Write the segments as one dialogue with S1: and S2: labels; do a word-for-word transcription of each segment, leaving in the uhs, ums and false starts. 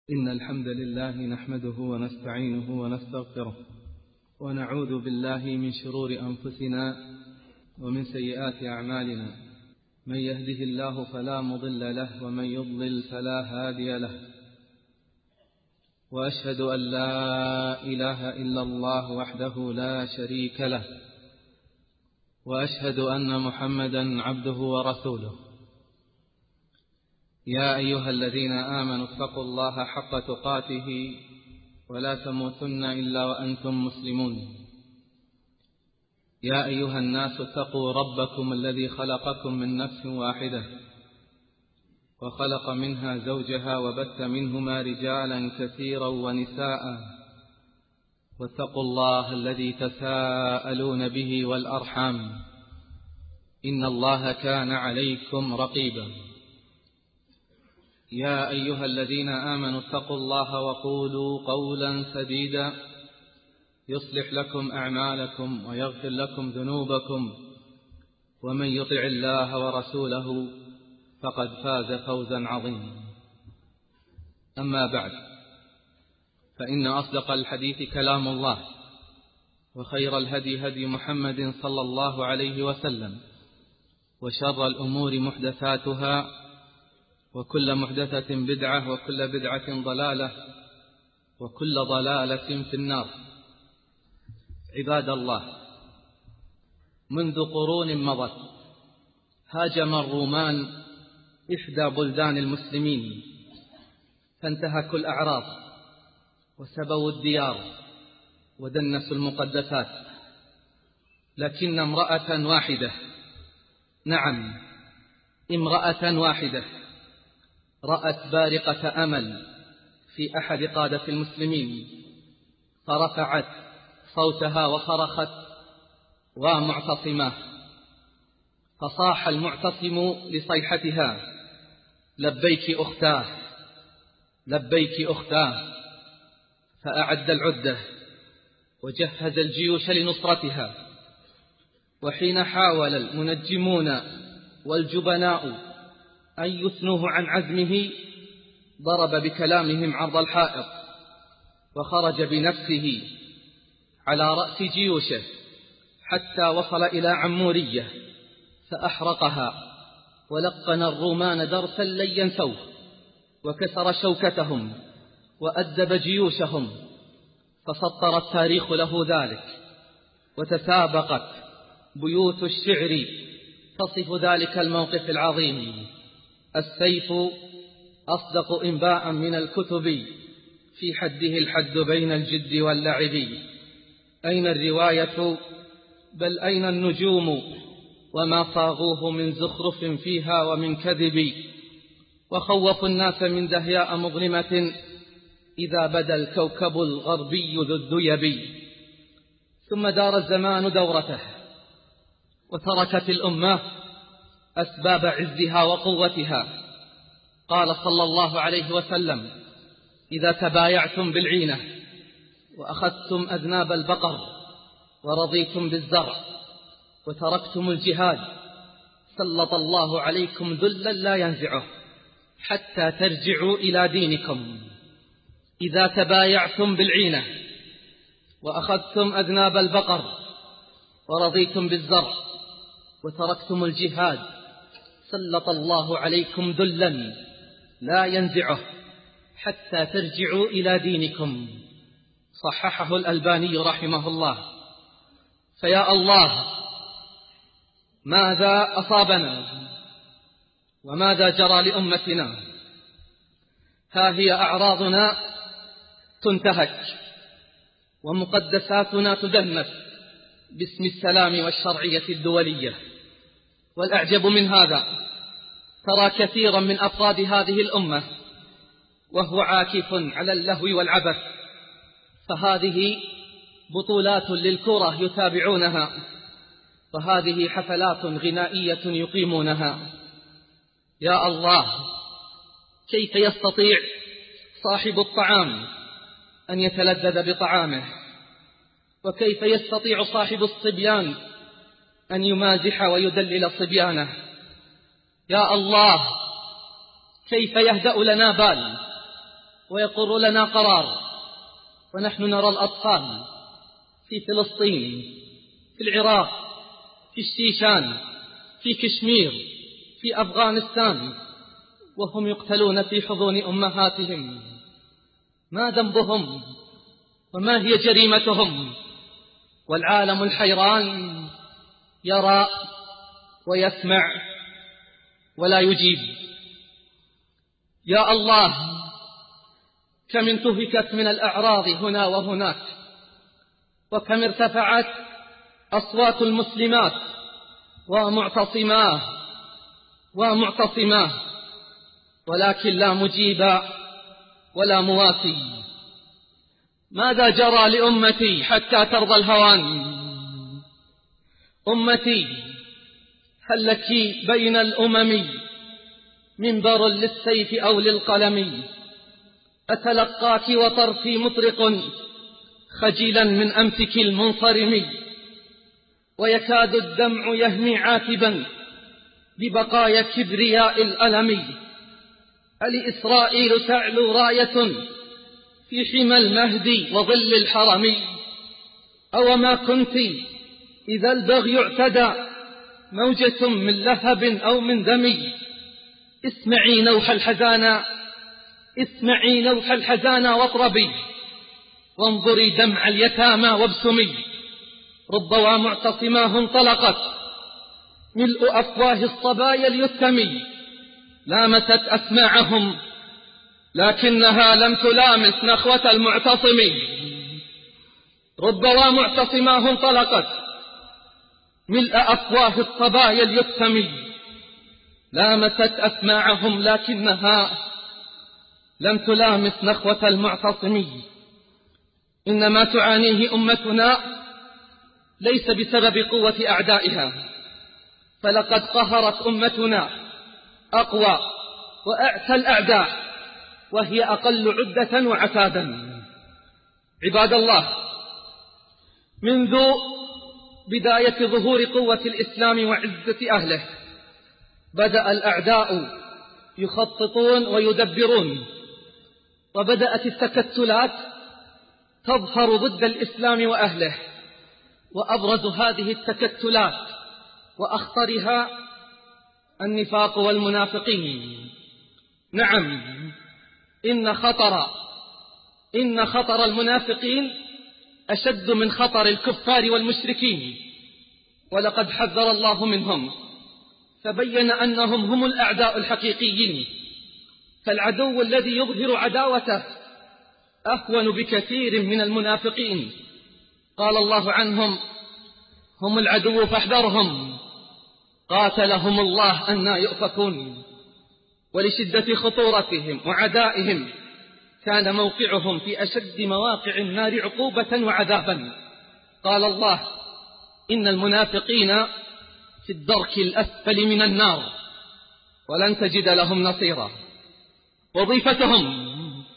S1: إن الحمد لله نحمده ونستعينه ونستغفره ونعوذ بالله من شرور أنفسنا ومن سيئات أعمالنا. من يهده الله فلا مضل له ومن يضلل فلا هادي له. وأشهد أن لا إله إلا الله وحده لا شريك له، وأشهد أن محمدا عبده ورسوله. يا أيها الذين آمنوا اتقوا الله حق تقاته ولا تموتن إلا وأنتم مسلمون. يا أيها الناس اتقوا ربكم الذي خلقكم من نفس واحدة وخلق منها زوجها وبث منهما رجالا كثيرا ونساء، واتقوا الله الذي تساءلون به والأرحام إن الله كان عليكم رقيبا. يا أيها الذين آمنوا اتقوا الله وقولوا قولا سديدا يصلح لكم أعمالكم ويغفر لكم ذنوبكم، ومن يطع الله ورسوله فقد فاز فوزا عظيما. أما بعد، فإن أصدق الحديث كلام الله، وخير الهدي هدي محمد صلى الله عليه وسلم، وشر الأمور محدثاتها، وكل محدثة بدعة، وكل بدعة ضلالة، وكل ضلالة في النار. عباد الله، منذ قرون مضت هاجم الرومان إحدى بلدان المسلمين، فانتهكوا الأعراض وسبوا الديار ودنسوا المقدسات، لكن امرأة واحدة، نعم امرأة واحدة، رأت بارقة أمل في أحد قادة المسلمين، فرفعت صوتها وصرخت: ومعتصمة! فصاح المعتصم لصيحتها: لبيك أختاه، لبيك أختاه. فأعد العدة وجهز الجيوش لنصرتها. وحين حاول المنجمون والجبناء أن يثنوه عن عزمه، ضرب بكلامهم عرض الحائط، وخرج بنفسه على رأس جيوشه حتى وصل إلى عمورية فأحرقها، ولقن الرومان درسا لن ينسوه، وكسر شوكتهم وأدب جيوشهم، فسطر التاريخ له ذلك، وتسابقت بيوت الشعر تصف ذلك الموقف العظيم. السيف أصدق إنباء من الكتب، في حده الحد بين الجد واللعب. أين الرواية؟ بل أين النجوم؟ وما صاغوه من زخرف فيها ومن كذب. وخوفوا الناس من دهياء مظلمة، إذا بدا الكوكب الغربي ذو الديب. ثم دار الزمان دورته، وتركت الأمة أسباب عزها وقوتها. قال صلى الله عليه وسلم: إذا تبايعتم بالعينة وأخذتم أذناب البقر ورضيتم بالزرع وتركتم الجهاد، سلط الله عليكم ذلا لا ينزعه حتى ترجعوا إلى دينكم. إذا تبايعتم بالعينة وأخذتم أذناب البقر ورضيتم بالزرع وتركتم الجهاد، سلط الله عليكم ذلا لا ينزعه حتى ترجعوا إلى دينكم. صححه الألباني رحمه الله. فيا الله، ماذا أصابنا وماذا جرى لأمتنا؟ ها هي أعراضنا تنتهك، ومقدساتنا تدنس باسم السلام والشرعية الدولية. والأعجب من هذا، ترى كثيرا من أفراد هذه الأمة وهو عاكف على اللهو والعبث، فهذه بطولات للكرة يتابعونها، وهذه حفلات غنائية يقيمونها. يا الله، كيف يستطيع صاحب الطعام أن يتلذذ بطعامه؟ وكيف يستطيع صاحب الصبيان أن يمازح ويدلل صبيانه؟ يا الله، كيف يهدأ لنا بال ويقر لنا قرار، ونحن نرى الأطفال في فلسطين، في العراق، في الشيشان، في كشمير، في أفغانستان، وهم يقتلون في حضون أمهاتهم. ما ذنبهم وما هي جريمتهم؟ والعالم الحيران يرى ويسمع ولا يجيب. يا الله، كم انتهكت من الأعراض هنا وهناك، وكم ارتفعت أصوات المسلمات ومعتصماه ومعتصماه، ولكن لا مجيب ولا مواسي. ماذا جرى لأمتي حتى ترضى الهوان؟ أمتي، هل لك بين الأمم منبر للسيف أو للقلم؟ أتلقاك وطرفي مطرق خجلا من أمسك المنصرم، ويكاد الدمع يهمي عاتبا ببقايا كبرياء الألم. ألإسرائيل تعلو راية في حمى المهدي وظل الحرم؟ أو ما كنت إذا البغي اعتدى موجة من لهب أو من دم؟ اسمعي نوح الحزانا، اسمعي نوح الحزانا واطربي، وانظري دمع اليتامى وابسمي. ربما معتصماه انطلقت ملء أفواه الصبايا اليتم، لامست أسماعهم لكنها لم تلامس نخوة المعتصم. ربما معتصماه انطلقت ملء أفواه الصبايا اليتم، لامست أسماعهم لكنها لم تلامس نخوة المعتصم. إنما تعانيه أمتنا ليس بسبب قوة أعدائها، فلقد قهرت أمتنا أقوى وأعتى الأعداء وهي أقل عدة وعتادا. عباد الله، منذ بداية ظهور قوة الإسلام وعزة أهله بدأ الأعداء يخططون ويدبرون، وبدأت التكتلات تظهر ضد الإسلام وأهله. وأبرز هذه التكتلات وأخطرها النفاق والمنافقين. نعم، إن خطر إن خطر المنافقين أشد من خطر الكفار والمشركين، ولقد حذر الله منهم فبين أنهم هم الأعداء الحقيقيين. فالعدو الذي يظهر عداوته أهون بكثير من المنافقين. قال الله عنهم: هم العدو فاحذرهم قاتلهم الله أنى يؤفكون. ولشدة خطورتهم وعدائهم كان موقعهم في أشد مواقع النار عقوبة وعذابا. قال الله: إن المنافقين في الدرك الأسفل من النار ولن تجد لهم نصيرا. وظيفتهم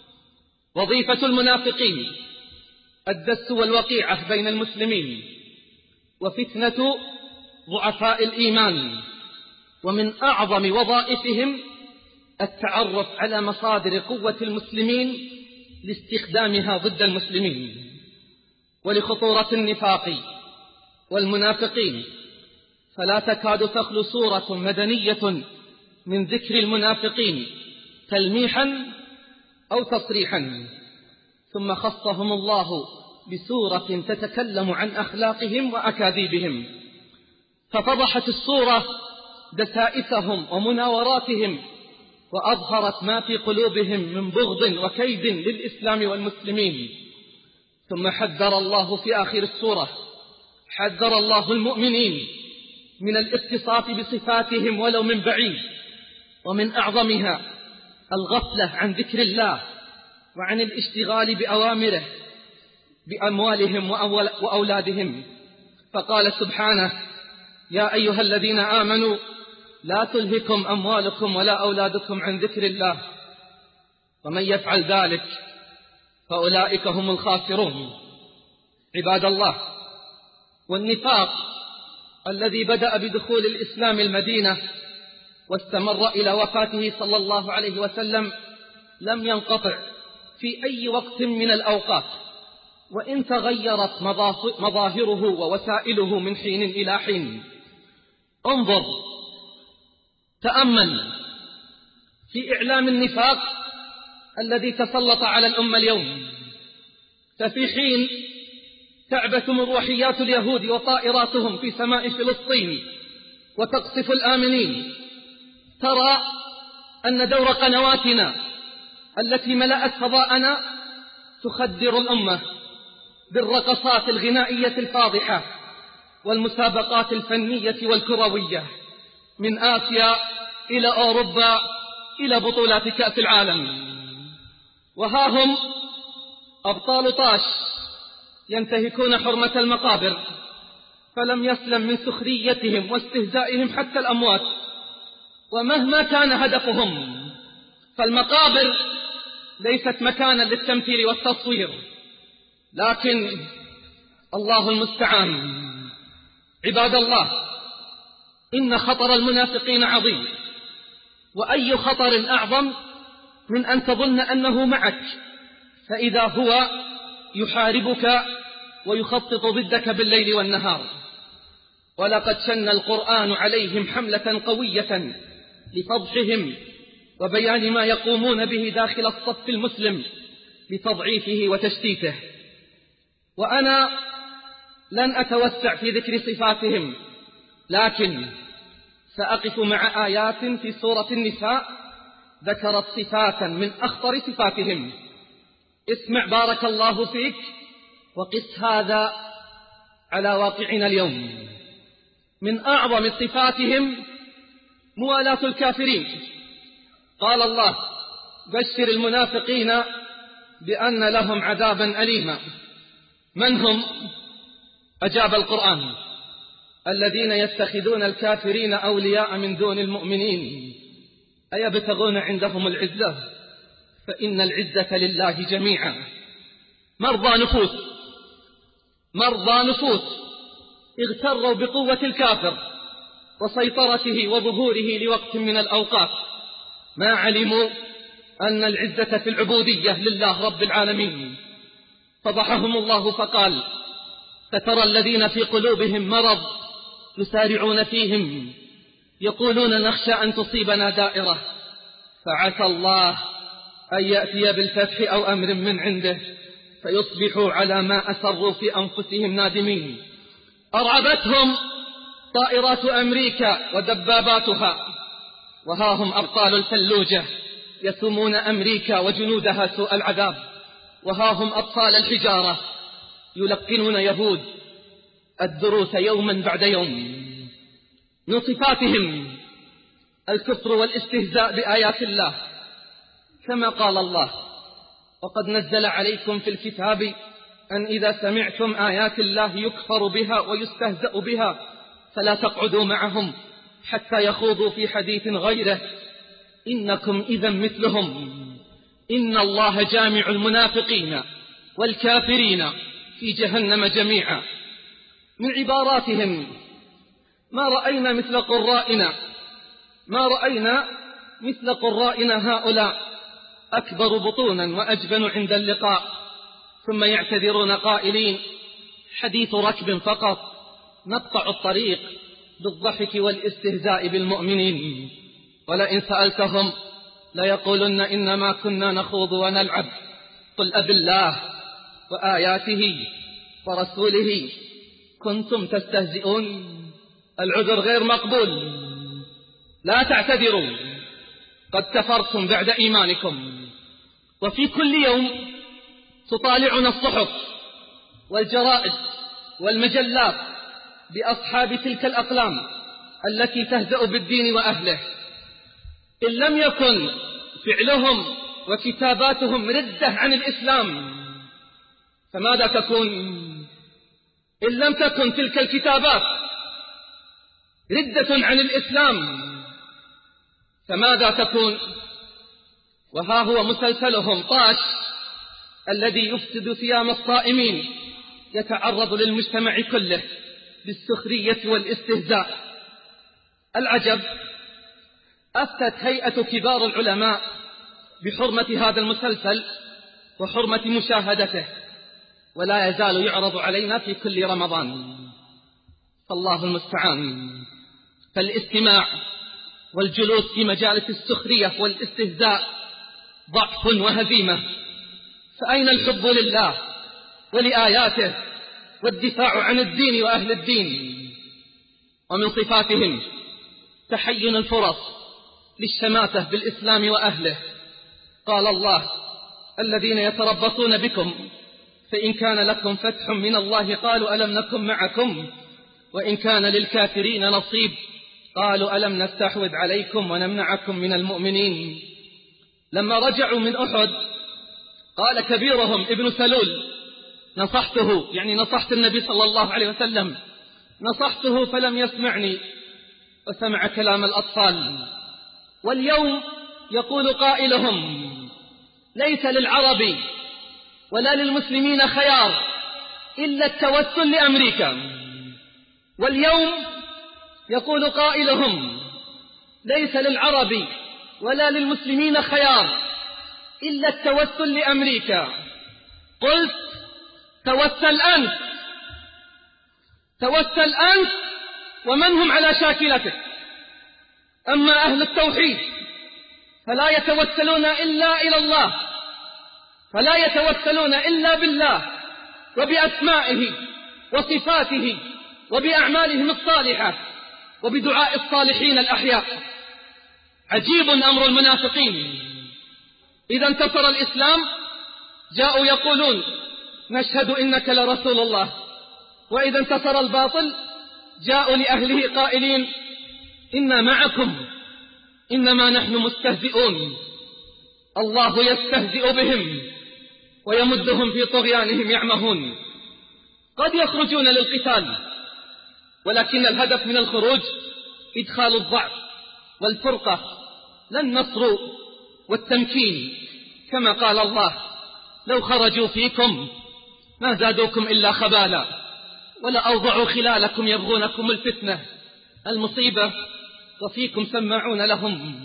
S1: وظيفة المنافقين الدس والوقيعة بين المسلمين وفتنة ضعفاء الإيمان. ومن أعظم وظائفهم التعرف على مصادر قوة المسلمين لاستخدامها ضد المسلمين. ولخطورة النفاق والمنافقين فلا تكاد تخلو سورة مدنية من ذكر المنافقين تلميحا أو تصريحا، ثم خصهم الله بسورة تتكلم عن أخلاقهم وأكاذيبهم، ففضحت السورة دسائسهم ومناوراتهم، وأظهرت ما في قلوبهم من بغض وكيد للإسلام والمسلمين. ثم حذر الله في آخر السورة حذر الله المؤمنين من الاتصاف بصفاتهم ولو من بعيد، ومن أعظمها الغفلة عن ذكر الله وعن الاشتغال بأوامره بأموالهم وأولادهم. فقال سبحانه: يا أيها الذين آمنوا لا تلهكم أموالكم ولا أولادكم عن ذكر الله ومن يفعل ذلك فأولئك هم الخاسرون. عباد الله، والنفاق الذي بدأ بدخول الإسلام المدينة واستمر إلى وفاته صلى الله عليه وسلم لم ينقطع،
S2: في أي وقت من الأوقات، وإن تغيرت مظاهره ووسائله من حين إلى حين. انظر، تأمل في إعلام النفاق الذي تسلط على الأمة اليوم. ففي حين تعبث مروحيات اليهود وطائراتهم في سماء فلسطين وتقصف الآمنين، ترى أن دور قنواتنا التي ملأت فضاءنا تخدر الأمة بالرقصات الغنائية الفاضحة والمسابقات الفنية والكروية، من آسيا إلى أوروبا إلى بطولات كأس العالم. وها هم أبطال طاش ينتهكون حرمة المقابر، فلم يسلم من سخريتهم واستهزائهم حتى الأموات. ومهما كان هدفهم، فالمقابر ليست مكانا للتمثيل والتصوير، لكن الله المستعان. عباد الله، إن خطر المنافقين عظيم، وأي خطر أعظم من أن تظن أنه معك فإذا هو يحاربك ويخطط ضدك بالليل والنهار. ولقد شن القرآن عليهم حملة قوية لفضحهم وبيان ما يقومون به داخل الصف المسلم لتضعيفه وتشتيته. وأنا لن أتوسع في ذكر صفاتهم، لكن سأقف مع آيات في سورة النساء ذكرت صفاتا من أخطر صفاتهم. اسمع بارك الله فيك، وقس هذا على واقعنا اليوم. من أعظم صفاتهم موالاة الكافرين. قال الله: بشر المنافقين بأن لهم عذابا أليما. من هم؟ أجاب القرآن: الذين يتخذون الكافرين أولياء من دون المؤمنين أيبتغون عندهم العزة فإن العزة لله جميعا. مرضى نفوس مرضى نفوس اغتروا بقوة الكافر وسيطرته وظهوره لوقت من الأوقات، ما علموا أن العزة في العبودية لله رب العالمين. فضحهم الله فقال: فترى الذين في قلوبهم مرض يسارعون فيهم يقولون نخشى أن تصيبنا دائرة فعسى الله أن يأتي بالفتح أو أمر من عنده فيصبحوا على ما أسروا في أنفسهم نادمين. أرعبتهم طائرات أمريكا ودباباتها، وها هم أبطال الفلوجة يسومون أمريكا وجنودها سوء العذاب، وها هم أبطال الحجارة يلقنون يهود الدروس يوما بعد يوم. من صفاتهم الكفر والاستهزاء بآيات الله، كما قال الله: وقد نزل عليكم في الكتاب أن إذا سمعتم آيات الله يكفر بها ويستهزأ بها فلا تقعدوا معهم حتى يخوضوا في حديث غيره إنكم إذا مثلهم إن الله جامع المنافقين والكافرين في جهنم جميعا. من عباراتهم: ما رأينا مثل قرائنا ما رأينا مثل قرائنا هؤلاء أكبر بطونا وأجبن عند اللقاء، ثم يعتذرون قائلين: حديث ركب فقط، نقطع الطريق بالضحك والاستهزاء بالمؤمنين. ولئن سألتهم ليقولن إنما كنا نخوض ونلعب، قل أب الله وآياته ورسوله كنتم تستهزئون. العذر غير مقبول، لا تعتذروا، قد كفرتم بعد إيمانكم. وفي كل يوم تطالعنا الصحف والجرائد والمجلات بأصحاب تلك الأقلام التي تهزأ بالدين وأهله. إن لم يكن فعلهم وكتاباتهم ردة عن الإسلام فماذا تكون؟ إن لم تكن تلك الكتابات ردة عن الإسلام فماذا تكون؟ وها هو مسلسلهم طاش الذي يفسد صيام الصائمين يتعرض للمجتمع كله بالسخرية والاستهزاء. العجب، أفتت هيئة كبار العلماء بحرمة هذا المسلسل وحرمة مشاهدته، ولا يزال يعرض علينا في كل رمضان، فالله المستعان. فالاستماع والجلوس في مجالس السخرية والاستهزاء ضعف وهزيمة، فأين الحب لله ولآياته والدفاع عن الدين وأهل الدين؟ ومن صفاتهم تحين الفرص للشماتة بالإسلام وأهله. قال الله: الذين يتربصون بكم فإن كان لكم فتح من الله قالوا ألم نكن معكم وإن كان للكافرين نصيب قالوا ألم نستحوذ عليكم ونمنعكم من المؤمنين. لما رجعوا من أحد قال كبيرهم ابن سلول: نصحته، يعني نصحت النبي صلى الله عليه وسلم، نصحته فلم يسمعني وسمع كلام الأطفال. واليوم يقول قائلهم: ليس للعرب ولا للمسلمين خيار إلا التوسل لأمريكا. واليوم يقول قائلهم: ليس للعرب ولا للمسلمين خيار إلا التوسل لأمريكا. قلت: توسل أنت، توسل أنت ومن هم على شاكلتك. أما أهل التوحيد فلا يتوسلون إلا إلى الله، فلا يتوسلون إلا بالله وبأسمائه وصفاته وبأعمالهم الصالحة وبدعاء الصالحين الأحياء. عجيب أمر المنافقين، إذا انتصر الإسلام جاءوا يقولون: نشهد إنك لرسول الله، وإذا انتصر الباطل جاءوا لأهله قائلين: إنا معكم إنما نحن مستهزئون. الله يستهزئ بهم ويمدهم في طغيانهم يعمهون. قد يخرجون للقتال، ولكن الهدف من الخروج إدخال الضعف والفرقة لا النصر والتمكين، كما قال الله: لو خرجوا فيكم ما زادوكم إلا خبالا ولأوضعوا خلالكم يبغونكم الفتنة. المصيبة وفيكم سماعون لهم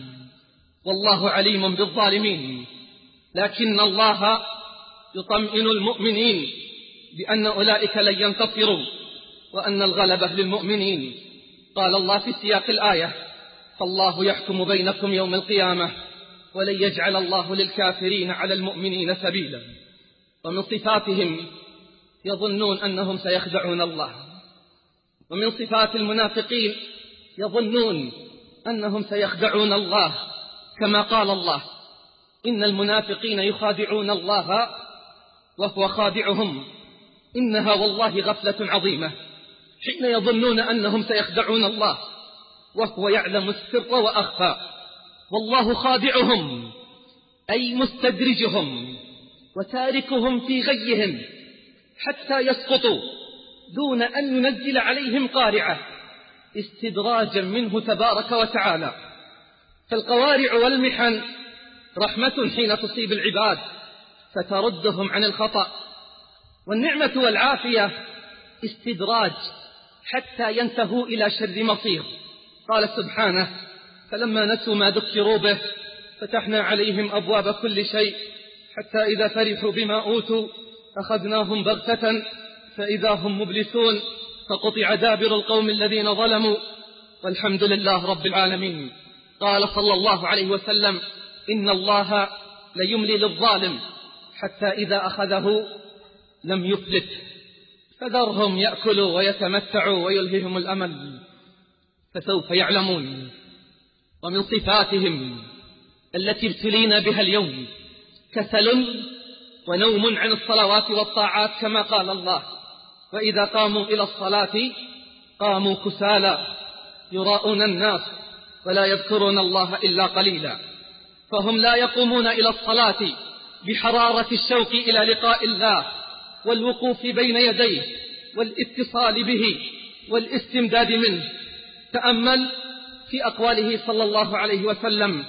S2: والله عليم بالظالمين. لكن الله يطمئن المؤمنين بأن أولئك لن ينتصروا وأن الغلبة للمؤمنين. قال الله في سياق الآية: فالله يحكم بينكم يوم القيامة ولن يجعل الله للكافرين على المؤمنين سبيلا. ومن صفاتهم يظنون أنهم سيخدعون الله. ومن صفات المنافقين يظنون أنهم سيخدعون الله، كما قال الله: إن المنافقين يخادعون الله وهو خادعهم إنها والله غفلة عظيمة. حين يظنون أنهم سيخدعون الله وهو يعلم السر وأخفى، والله خادعهم أي مستدرجهم وتاركهم في غيهم حتى يسقطوا دون أن ينزل عليهم قارعة، استدراجا منه تبارك وتعالى. فالقوارع والمحن رحمة حين تصيب العباد فتردهم عن الخطأ، والنعمة والعافية استدراج حتى ينتهوا إلى شر مصير. قال سبحانه: فلما نسوا ما ذكروا به فتحنا عليهم أبواب كل شيء حتى إذا فرحوا بما أوتوا أخذناهم بغتة فإذا هم مبلسون فقطع دابر القوم الذين ظلموا والحمد لله رب العالمين. قال صلى الله عليه وسلم: إن الله ليملي للظالم حتى إذا أخذه لم يفلت، فذرهم يأكلوا ويتمتعوا ويلههم الأمل فسوف يعلمون. ومن صفاتهم التي ابتلينا بها اليوم كسل ونوم عن الصلوات والطاعات، كما قال الله: وإذا قاموا إلى الصلاة قاموا كسالى يراءون الناس ولا يذكرون الله إلا قليلا. فهم لا يقومون إلى الصلاة بحرارة الشوق إلى لقاء الله والوقوف بين يديه والاتصال به والاستمداد منه. تأمل في أقواله صلى الله عليه وسلم: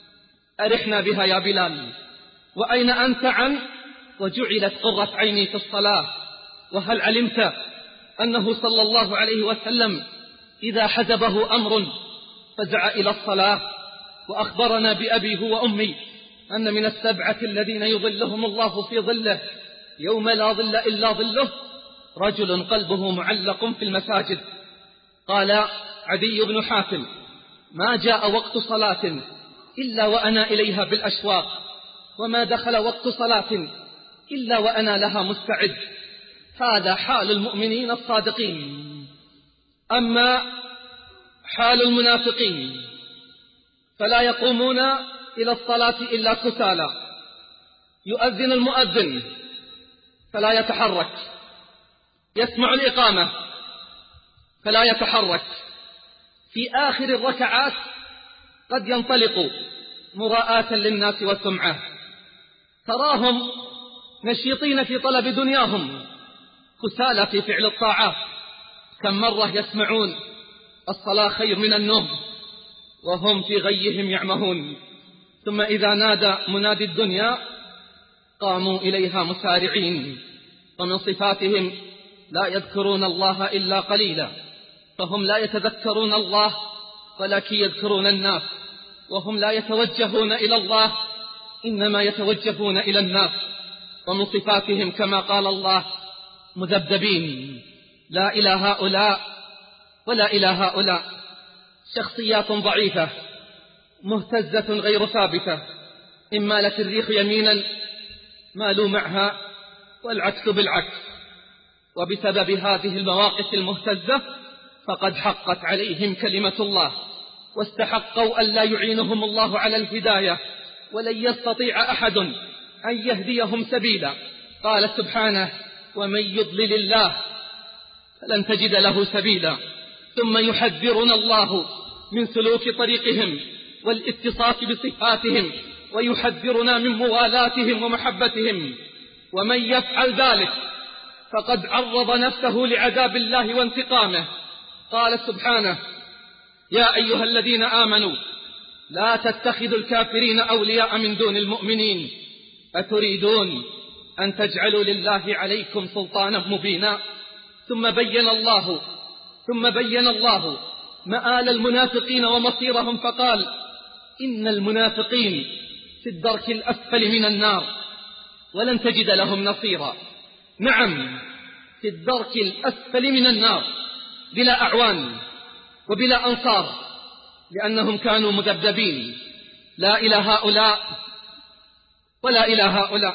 S2: أرحنا بها يا بلال، وأين أنت عن وجعلت قرة عيني في الصلاة. وهل علمت أنه صلى الله عليه وسلم إذا حزبه أمر فزع إلى الصلاة؟ وأخبرنا بأبيه وأمي أن من السبعة الذين يظلهم الله في ظله يوم لا ظل إلا ظله رجل قلبه معلق في المساجد. قال عدي بن حاتم: ما جاء وقت صلاة إلا وأنا إليها بالأشواق، وما دخل وقت صلاة إلا وأنا لها مستعد. هذا حال المؤمنين الصادقين. أما حال المنافقين فلا يقومون إلى الصلاة إلا كسالى. يؤذن المؤذن فلا يتحرك، يسمع الإقامة فلا يتحرك، في آخر الركعات قد ينطلق مراءة للناس وسمعة. تراهم نشيطين في طلب دنياهم، كسالى في فعل الطاعات. كم مرة يسمعون الصلاة خير من النوم وهم في غيهم يعمهون، ثم إذا نادى منادي الدنيا قاموا إليها مسارعين. ومن صفاتهم لا يذكرون الله إلا قليلا، فهم لا يتذكرون الله ولكن يذكرون الناس، وهم لا يتوجهون إلى الله إنما يتوجهون إلى الناس. ومن صفاتهم كما قال الله: مذبذبين لا إلى هؤلاء ولا إلى هؤلاء. شخصيات ضعيفة مهتزة غير ثابتة، إن مالت الريح يمينا مالوا معها والعكس بالعكس. وبسبب هذه المواقف المهتزة فقد حقت عليهم كلمة الله، واستحقوا أن لا يعينهم الله على الهداية، ولن يستطيع أحد أن يهديهم سبيلا. قال سبحانه: ومن يضلل الله فلن تجد له سبيلا. ثم يحذرنا الله من سلوك طريقهم والاتصاف بصفاتهم، ويحذرنا من موالاتهم ومحبتهم. ومن يفعل ذلك فقد عرض نفسه لعذاب الله وانتقامه. قال سبحانه: يا أيها الذين آمنوا لا تتخذوا الكافرين أولياء من دون المؤمنين أتريدون أن تجعلوا لله عليكم سلطانا مبينا. ثم بين الله ثم بين الله مآل المنافقين ومصيرهم، فقال: إن المنافقين في الدرك الأسفل من النار ولن تجد لهم نصيرا. نعم، في الدرك الأسفل من النار بلا أعوان وبلا أنصار، لأنهم كانوا مذبذبين، لا إلى هؤلاء ولا إلى هؤلاء.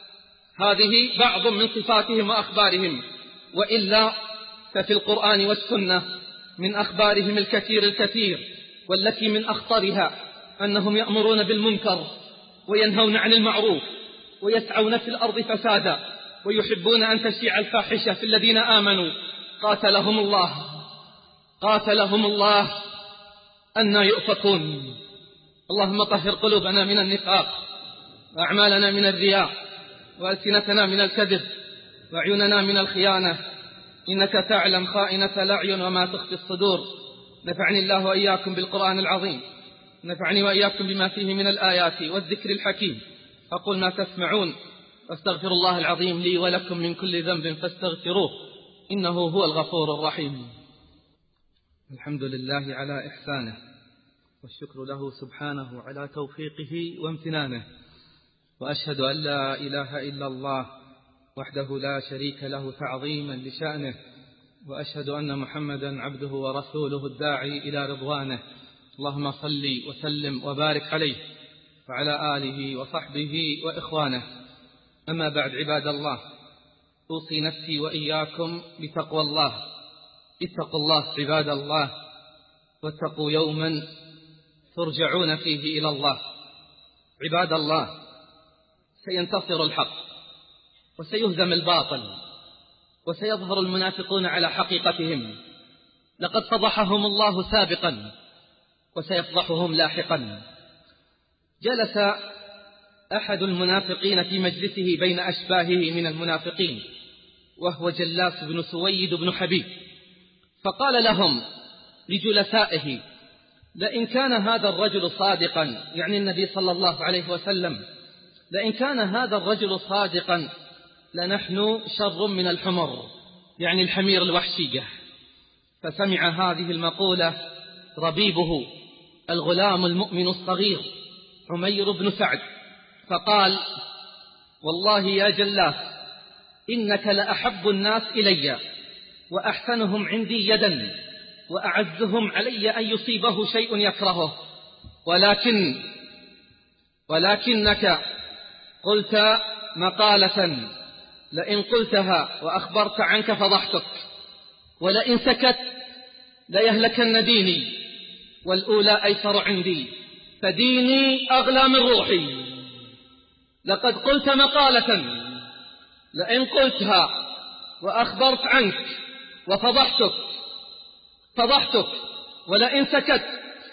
S2: هذه بعض من صفاتهم وأخبارهم، وإلا ففي القرآن والسنة من أخبارهم الكثير الكثير، والتي من أخطرها أنهم يأمرون بالمنكر وينهون عن المعروف ويسعون في الأرض فسادا، ويحبون أن تشيع الفاحشة في الذين آمنوا. قاتلهم الله قاتلهم الله أنى يؤفكون. اللهم طهر قلوبنا من النفاق، وأعمالنا من الرياء، وألسنتنا من الكذب، وعيوننا من الخيانة، إنك تعلم خائنة الأعين وما تخفي الصدور. نفعني الله وإياكم بالقرآن العظيم، نفعني وإياكم بما فيه من الآيات والذكر الحكيم. أقول ما تسمعون، واستغفر الله العظيم لي ولكم من كل ذنب فاستغفروه إنه هو الغفور الرحيم.
S1: الحمد لله على إحسانه، والشكر له سبحانه على توفيقه وامتنانه، وأشهد أن لا إله إلا الله وحده لا شريك له تعظيما لشأنه، وأشهد أن محمدا عبده ورسوله الداعي إلى رضوانه. اللهم صل وسلم وبارك عليه وعلى آله وصحبه وإخوانه. أما بعد، عباد الله، أوصي نفسي وإياكم بتقوى الله. اتقوا الله عباد الله، واتقوا يوما ترجعون فيه إلى الله. عباد الله، سينتصر الحق وسيهزم الباطل، وسيظهر المنافقون على حقيقتهم. لقد فضحهم الله سابقا وسيفضحهم لاحقا. جلس أحد المنافقين في مجلسه بين أشباهه من المنافقين، وهو جلاس بن سويد بن حبيب، فقال لهم لجلسائه: لئن كان هذا الرجل صادقا، يعني النبي صلى الله عليه وسلم، لئن كان هذا الرجل صادقا لنحن شر من الحمر، يعني الحمير الوحشية. فسمع هذه المقولة ربيبه الغلام المؤمن الصغير عمير بن سعد
S2: فقال: والله يا جلاس إنك لأحب الناس إلي وأحسنهم عندي يدا وأعزهم علي أن يصيبه شيء يكرهه، ولكن ولكنك قلت مقالة لئن قلتها وأخبرت عنك فضحتك، ولئن سكت ليهلكن ديني، والأولى أيسر عندي، فديني أغلى من روحي. لقد قلت مقالة لئن قلتها وأخبرت عنك وفضحتك فضحتك، ولئن سكت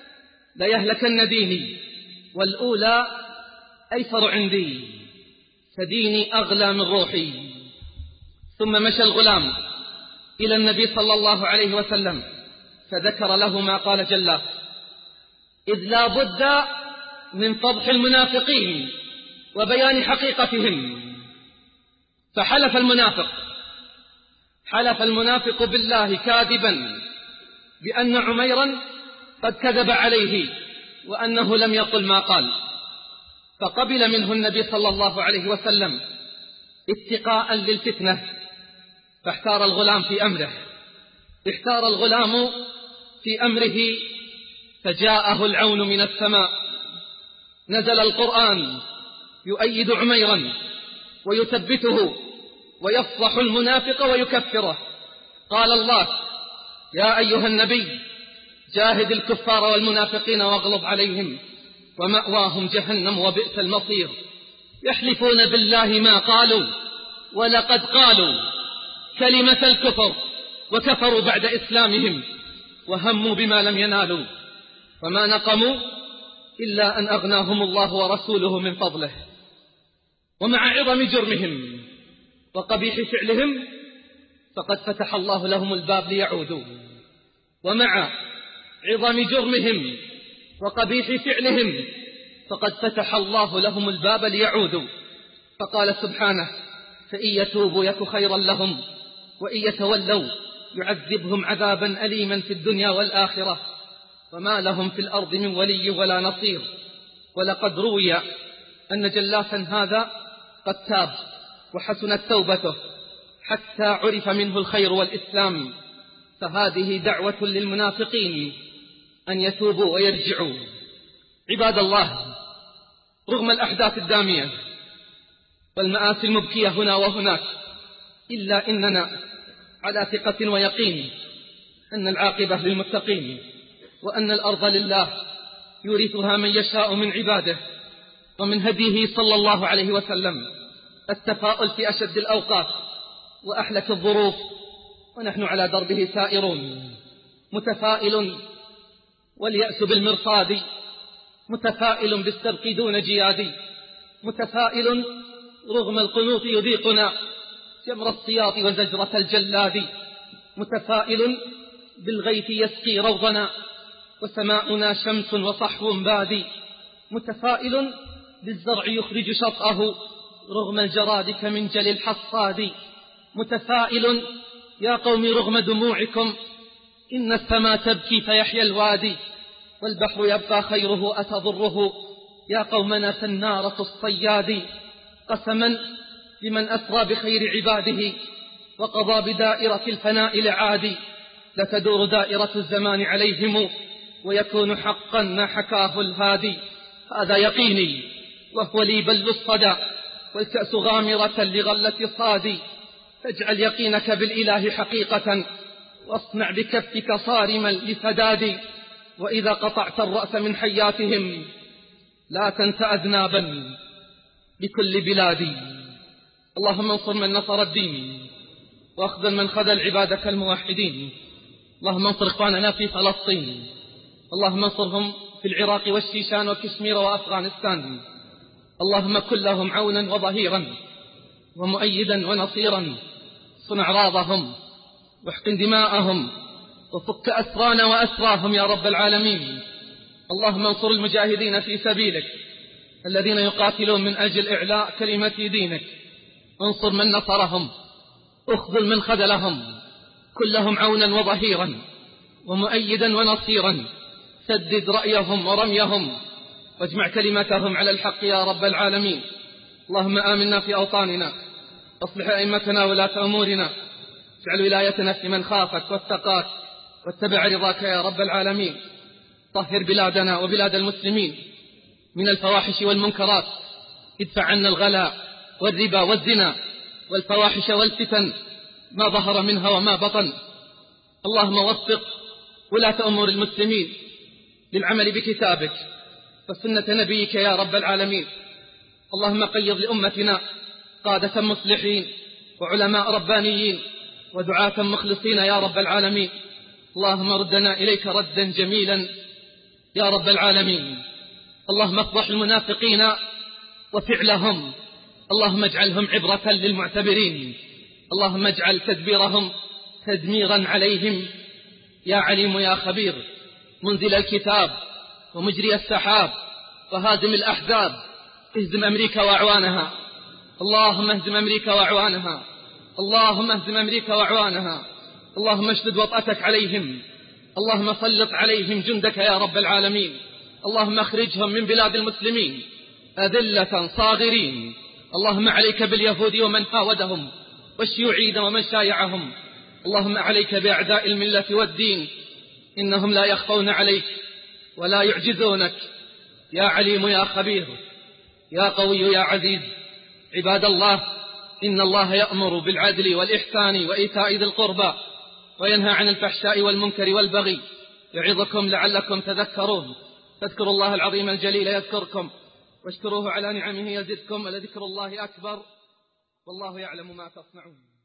S2: ليهلكن ديني، والأولى أيسر عندي، فديني أغلى من روحي. ثم مشى الغلام إلى النبي صلى الله عليه وسلم فذكر له ما قال جلاس، إذ لا بد من فضح المنافقين وبيان حقيقتهم. فحلف المنافق حلف المنافق بالله كاذبا بأن عميرا قد كذب عليه وأنه لم يقل ما قال، فقبل منه النبي صلى الله عليه وسلم اتقاء للفتنة، فاحتار الغلام في أمره احتار الغلام في أمره فجاءه العون من السماء، نزل القرآن يؤيد عميرا ويثبته ويفضح المنافق ويكفره. قال الله: يا أيها النبي جاهد الكفار والمنافقين واغلظ عليهم ومأواهم جهنم وبئس المصير، يحلفون بالله ما قالوا ولقد قالوا كلمة الكفر وكفروا بعد إسلامهم وهموا بما لم ينالوا، وما نقموا إلا أن أغناهم الله ورسوله من فضله. ومع عظم جرمهم وقبيح فعلهم فقد فتح الله لهم الباب ليعودوا، ومع عظم جرمهم وقبيح فعلهم فقد فتح الله لهم الباب ليعودوا، فقال سبحانه: فإن يتوبوا يك خيرا لهم وإن يتولوا يعذبهم عذابا أليما في الدنيا والآخرة وما لهم في الأرض من ولي ولا نصير. ولقد روي أن جلاسا هذا قد تاب وحسنت توبته حتى عرف منه الخير والإسلام، فهذه دعوة للمنافقين أن يتوبوا ويرجعوا. عباد الله، رغم الأحداث الدامية والمآسي المبكية هنا وهناك، إلا إننا على ثقة ويقين أن العاقبة للمتقين، وأن الأرض لله يورثها من يشاء من عباده. ومن هديه صلى الله عليه وسلم التفاؤل في أشد الأوقات وأحلك الظروف، ونحن على دربه سائرون. متفائل واليأس بالمرصاد، متفائل بالسبق دون جياد، متفائل رغم القنوط يذيقنا جمر السياط وزجرة الجلاد، متفائل بالغيث يسقي روضنا وسماؤنا شمس وصحو بادي، متفائل بالزرع يخرج شطأه رغم الجراد كمنجل الحصاد، متفائل يا قوم رغم دموعكم إن السماء تبكي فيحيى الوادي، والبحر يبقى خيره أتضره يا قومنا سنارة الصياد. قسما لمن أسرى بخير عباده وقضى بدائرة الفناء لعادي، لتدور دائرة الزمان عليهم ويكون حقا ما حكاه الهادي. هذا يقيني وهو لي بل الصدى، والكأس غامرة لغلة صادي. فاجعل يقينك بالإله حقيقة واصنع بكفك صارما لسداد. وإذا قطعت الرأس من حياتهم لا تنس أذنابا بكل بلادي. اللهم انصر من نصر الدين واخذل من خذل عبادك الموحدين. اللهم انصر إخواننا في فلسطين، اللهم انصرهم في العراق والشيشان وكشمير وأفغانستان. اللهم كن لهم عونا وظهيرا ومؤيدا ونصيرا. صن أعراضهم واحقن دماءهم وفك أسرانا وأسراهم يا رب العالمين. اللهم انصر المجاهدين في سبيلك الذين يقاتلون من أجل إعلاء كلمة دينك. انصر من نصرهم، اخذل من خذلهم، كن لهم عونا وظهيرا ومؤيدا ونصيرا. سدد رأيهم ورميهم واجمع كلمتهم على الحق يا رب العالمين. اللهم آمنا في أوطاننا، أصلح أئمتنا ولاة أمورنا، اجعل ولايتنا في من خافك واتقاك واتبع رضاك يا رب العالمين. طهر بلادنا وبلاد المسلمين من الفواحش والمنكرات، ادفع عنا الغلا والربا والزنا والفواحش والفتن ما ظهر منها وما بطن. اللهم وفق ولاة أمور المسلمين للعمل بكتابك وسنة نبيك يا رب العالمين. اللهم قيض لأمتنا قادة مصلحين وعلماء ربانيين ودعاة مخلصين يا رب العالمين. اللهم ردنا إليك ردا جميلا يا رب العالمين. اللهم افضح المنافقين وفعلهم، اللهم اجعلهم عبرة للمعتبرين. اللهم اجعل تدبيرهم تدميرا عليهم يا عليم يا خبير، منزل الكتاب ومجري السحاب وهازم الأحزاب، اهزم أمريكا وأعوانها. اللهم اهزم أمريكا وأعوانها، اللهم اهزم أمريكا وأعوانها. اللهم اشدد وطأتك عليهم، اللهم سلط عليهم جندك يا رب العالمين. اللهم اخرجهم من بلاد المسلمين أذلة صاغرين. اللهم عليك باليهود ومن حاودهم والشيوعيين ومن شايعهم. اللهم عليك بأعداء الملة والدين، إنهم لا يخفون عليك ولا يعجزونك يا عليم يا خبير يا قوي يا عزيز. عباد الله، إن الله يأمر بالعدل والإحسان وإيتاء ذي القربى وينهى عن الفحشاء والمنكر والبغي، يعظكم لعلكم تذكرون. فاذكروا الله العظيم الجليل يذكركم، واشكروه على نعمه يزدكم، ولذكر الله أكبر، والله يعلم ما تصنعون.